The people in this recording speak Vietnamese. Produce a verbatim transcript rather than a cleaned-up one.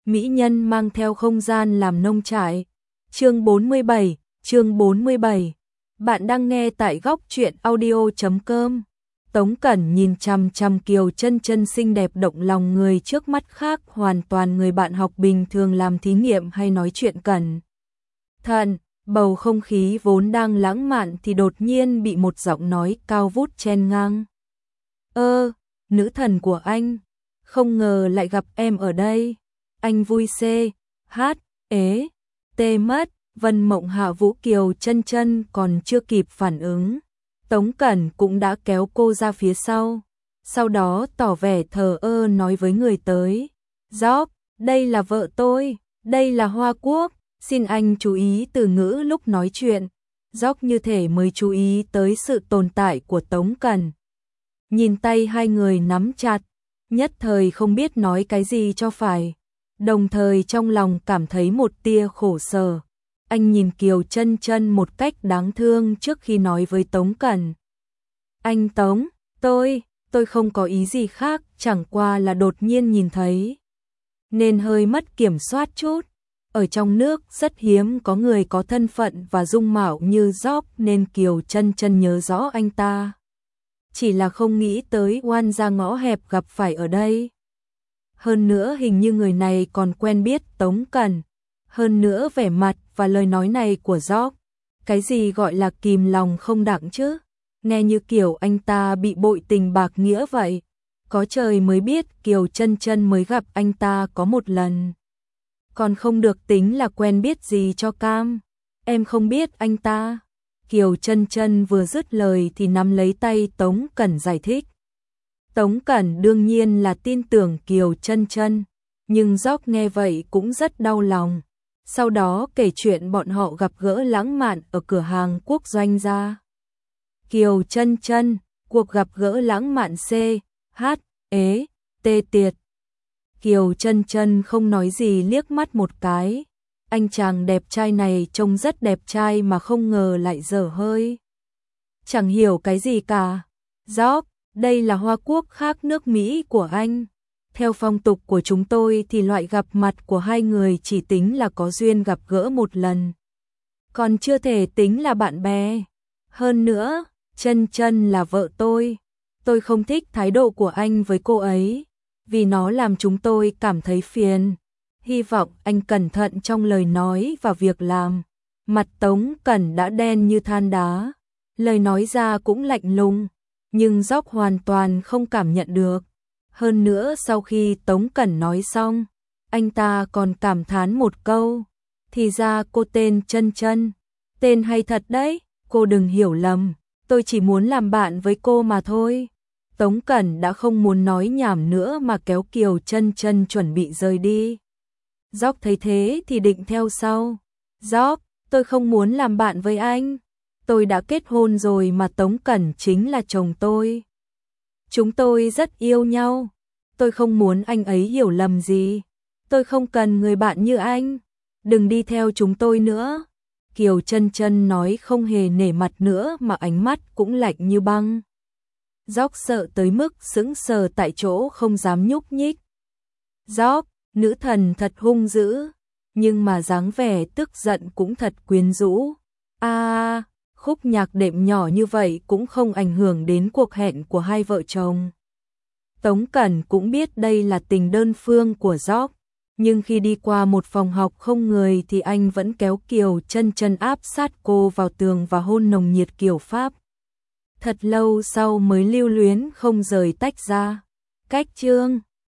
mỹ nhân mang theo không gian làm nông trại. Chương bốn mươi bảy, chương bốn mươi bảy. Bạn đang nghe tại góc truyện audio chấm com. Tống Cẩn nhìn chằm chằm Kiều Chân Chân xinh đẹp động lòng người trước mắt, khác hoàn toàn người bạn học bình thường làm thí nghiệm hay nói chuyện cẩn thận. Bầu không khí vốn đang lãng mạn thì đột nhiên bị một giọng nói cao vút chen ngang. Ơ, nữ thần của anh, không ngờ lại gặp em ở đây. Anh vui xê, hát, ế, tê mất. Vân Mộng Hạ Vũ Kiều Chân Chân còn chưa kịp phản ứng, Tống Cẩn cũng đã kéo cô ra phía sau. Sau đó tỏ vẻ thờ ơ nói với người tới. Gióc, đây là vợ tôi, đây là Hoa Quốc, xin anh chú ý từ ngữ lúc nói chuyện. Gióc như thể mới chú ý tới sự tồn tại của Tống Cẩn. Nhìn tay hai người nắm chặt, nhất thời không biết nói cái gì cho phải. Đồng thời trong lòng cảm thấy một tia khổ sở. Anh nhìn Kiều Chân Chân một cách đáng thương trước khi nói với Tống Cẩn. Anh Tống, tôi, tôi không có ý gì khác, chẳng qua là đột nhiên nhìn thấy. Nên hơi mất kiểm soát chút. Ở trong nước rất hiếm có người có thân phận và dung mạo như Gióc nên Kiều Chân Chân nhớ rõ anh ta. Chỉ là không nghĩ tới oan ra ngõ hẹp gặp phải ở đây. Hơn nữa hình như người này còn quen biết Tống Cẩn. Hơn nữa vẻ mặt và lời nói này của Gióc, cái gì gọi là kìm lòng không đặng chứ? Nghe như kiểu anh ta bị bội tình bạc nghĩa vậy. Có trời mới biết Kiều Chân Chân mới gặp anh ta có một lần. Còn không được tính là quen biết gì cho cam. Em không biết anh ta. Kiều Chân Chân vừa dứt lời thì nắm lấy tay Tống Cẩn giải thích. Tống Cẩn đương nhiên là tin tưởng Kiều Chân Chân, nhưng Gióc nghe vậy cũng rất đau lòng. Sau đó kể chuyện bọn họ gặp gỡ lãng mạn ở cửa hàng quốc doanh ra. Kiều Chân Chân, cuộc gặp gỡ lãng mạn C, H, ế, tê tiệt. Kiều Chân Chân không nói gì liếc mắt một cái. Anh chàng đẹp trai này trông rất đẹp trai mà không ngờ lại dở hơi. Chẳng hiểu cái gì cả. Gióc, đây là Hoa Quốc khác nước Mỹ của anh. Theo phong tục của chúng tôi thì loại gặp mặt của hai người chỉ tính là có duyên gặp gỡ một lần. Còn chưa thể tính là bạn bè. Hơn nữa, Chân Chân là vợ tôi. Tôi không thích thái độ của anh với cô ấy, vì nó làm chúng tôi cảm thấy phiền. Hy vọng anh cẩn thận trong lời nói và việc làm. Mặt Tống Cẩn đã đen như than đá. Lời nói ra cũng lạnh lùng, nhưng Gióc hoàn toàn không cảm nhận được. Hơn nữa sau khi Tống Cẩn nói xong, anh ta còn cảm thán một câu. Thì ra cô tên Chân Chân. Tên hay thật đấy, cô đừng hiểu lầm. Tôi chỉ muốn làm bạn với cô mà thôi. Tống Cẩn đã không muốn nói nhảm nữa mà kéo Kiều Chân Chân chuẩn bị rời đi. Gióc thấy thế thì định theo sau. Gióc, tôi không muốn làm bạn với anh. Tôi đã kết hôn rồi mà Tống Cẩn chính là chồng tôi. Chúng tôi rất yêu nhau. Tôi không muốn anh ấy hiểu lầm gì. Tôi không cần người bạn như anh. Đừng đi theo chúng tôi nữa. Kiều Chân Chân nói không hề nể mặt nữa mà ánh mắt cũng lạnh như băng. Gióc sợ tới mức sững sờ tại chỗ không dám nhúc nhích. Gióc, nữ thần thật hung dữ, nhưng mà dáng vẻ tức giận cũng thật quyến rũ. À, khúc nhạc đệm nhỏ như vậy cũng không ảnh hưởng đến cuộc hẹn của hai vợ chồng. Tống Cẩn cũng biết đây là tình đơn phương của Gióc, nhưng khi đi qua một phòng học không người thì anh vẫn kéo Kiều Chân Chân áp sát cô vào tường và hôn nồng nhiệt kiểu Pháp. Thật lâu sau mới lưu luyến không rời tách ra. Cách chương